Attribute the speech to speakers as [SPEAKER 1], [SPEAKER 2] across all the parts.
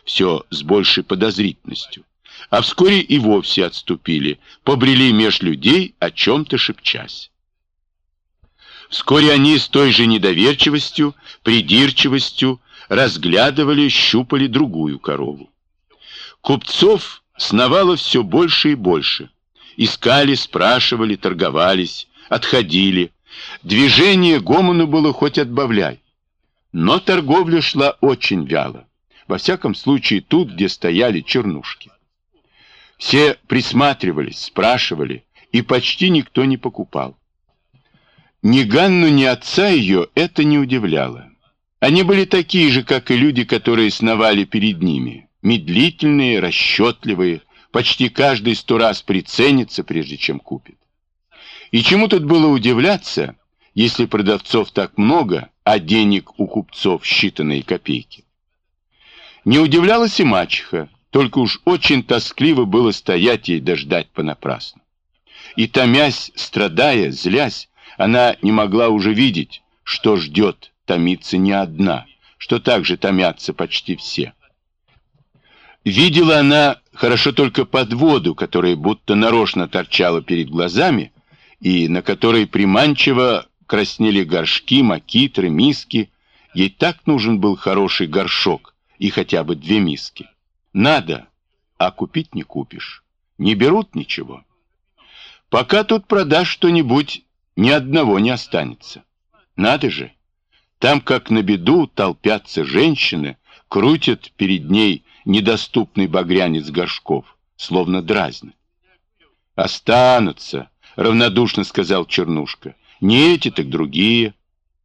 [SPEAKER 1] все с большей подозрительностью, а вскоре и вовсе отступили, побрели меж людей, о чем-то шепчась. Вскоре они с той же недоверчивостью, придирчивостью разглядывали, щупали другую корову. Купцов сновало все больше и больше. Искали, спрашивали, торговались, отходили. Движение гомону было хоть отбавляй. Но торговля шла очень вяло. Во всяком случае, тут, где стояли чернушки. Все присматривались, спрашивали, и почти никто не покупал. Ни Ганну, ни отца ее это не удивляло. Они были такие же, как и люди, которые сновали перед ними. Медлительные, расчетливые, почти каждый 100 раз приценится, прежде чем купит. И чему тут было удивляться, если продавцов так много, а денег у купцов считанные копейки? Не удивлялась и мачеха, только уж очень тоскливо было стоять ей да ждать понапрасну. И томясь, страдая, злясь, она не могла уже видеть, что ждет, томится не одна, что также томятся почти все. Видела она хорошо только подводу, которая будто нарочно торчала перед глазами, и на которой приманчиво краснели горшки, макитры, миски. Ей так нужен был хороший горшок и хотя бы 2 миски. Надо, а купить не купишь. Не берут ничего. Пока тут продашь что-нибудь, ни одного не останется. Надо же. Там, как на беду, толпятся женщины, крутят перед ней недоступный багрянец горшков, словно дразнят. «Останутся», — равнодушно сказал Чернушка. «Не эти, так другие».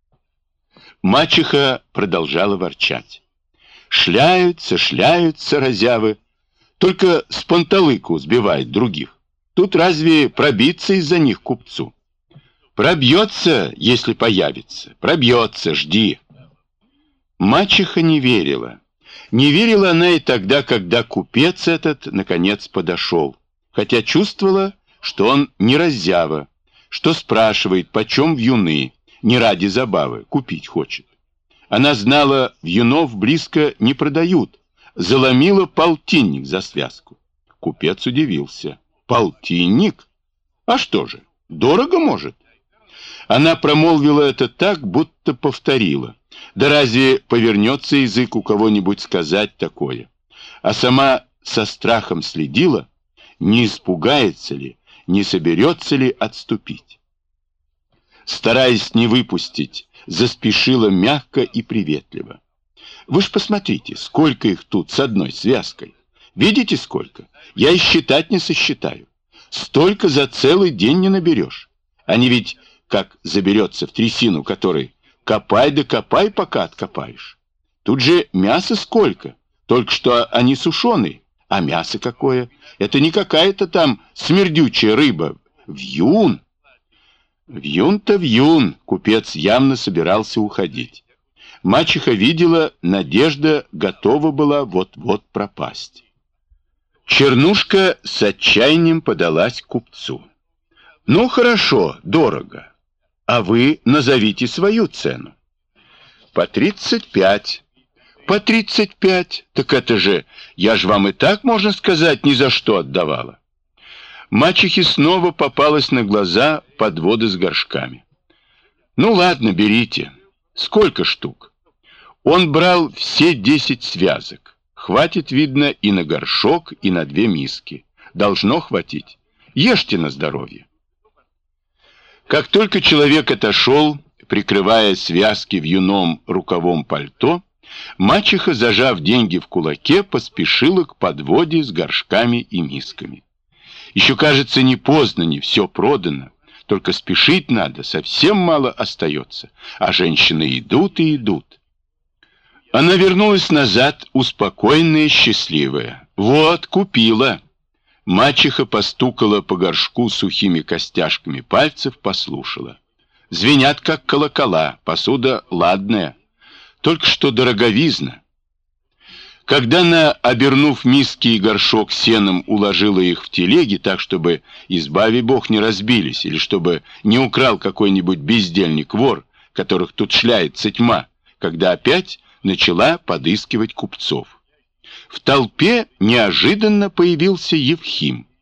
[SPEAKER 1] Мачеха продолжала ворчать. «Шляются, шляются разявы, только с панталыку сбивают других. Тут разве пробиться из-за них купцу? Пробьется, если появится, пробьется, жди». Мачеха не верила. Не верила она и тогда, когда купец этот, наконец, подошел, хотя чувствовала, что он не раззява, что спрашивает, почем вьюны, не ради забавы, купить хочет. Она знала, вьюнов близко не продают, заломила полтинник за связку. Купец удивился. Полтинник? А что же, дорого может? Она промолвила это так, будто повторила. Да разве повернется язык у кого-нибудь сказать такое? А сама со страхом следила, не испугается ли, не соберется ли отступить. Стараясь не выпустить, заспешила мягко и приветливо. Вы ж посмотрите, сколько их тут с одной связкой. Видите, сколько? Я и считать не сосчитаю. Столько за целый день не наберешь. Они ведь, как заберется в трясину, которой копай да копай, пока откопаешь. Тут же мясо сколько, только что они сушеные. А мясо какое? Это не какая-то там смердючая рыба. Вьюн. Вьюн-то вьюн. Купец явно собирался уходить. Мачеха видела, надежда готова была вот-вот пропасть. Чернушка с отчаянием подалась к купцу. Ну хорошо, дорого. А вы назовите свою цену. По 35. По 35. Так это же, я ж вам и так, можно сказать, ни за что отдавала. Мачехе снова попалась на глаза подвода с горшками. Ну ладно, берите. Сколько штук? Он брал все 10 связок. Хватит, видно, и на горшок, и на 2 миски. Должно хватить. Ешьте на здоровье. Как только человек отошел, прикрывая связки вьюном рукавом пальто, мачеха, зажав деньги в кулаке, поспешила к подводе с горшками и мисками. Еще, кажется, не поздно, не все продано, только спешить надо, совсем мало остается, а женщины идут и идут. Она вернулась назад, успокоенная и счастливая. Вот, купила. Мачеха постукала по горшку сухими костяшками пальцев, послушала. Звенят, как колокола, посуда ладная, только что дороговизна. Когда она, обернув миски и горшок сеном, уложила их в телеги так, чтобы, избави Бог, не разбились, или чтобы не украл какой-нибудь бездельник-вор, которых тут шляется тьма, когда опять начала подыскивать купцов. В В толпе неожиданно появился Евхим.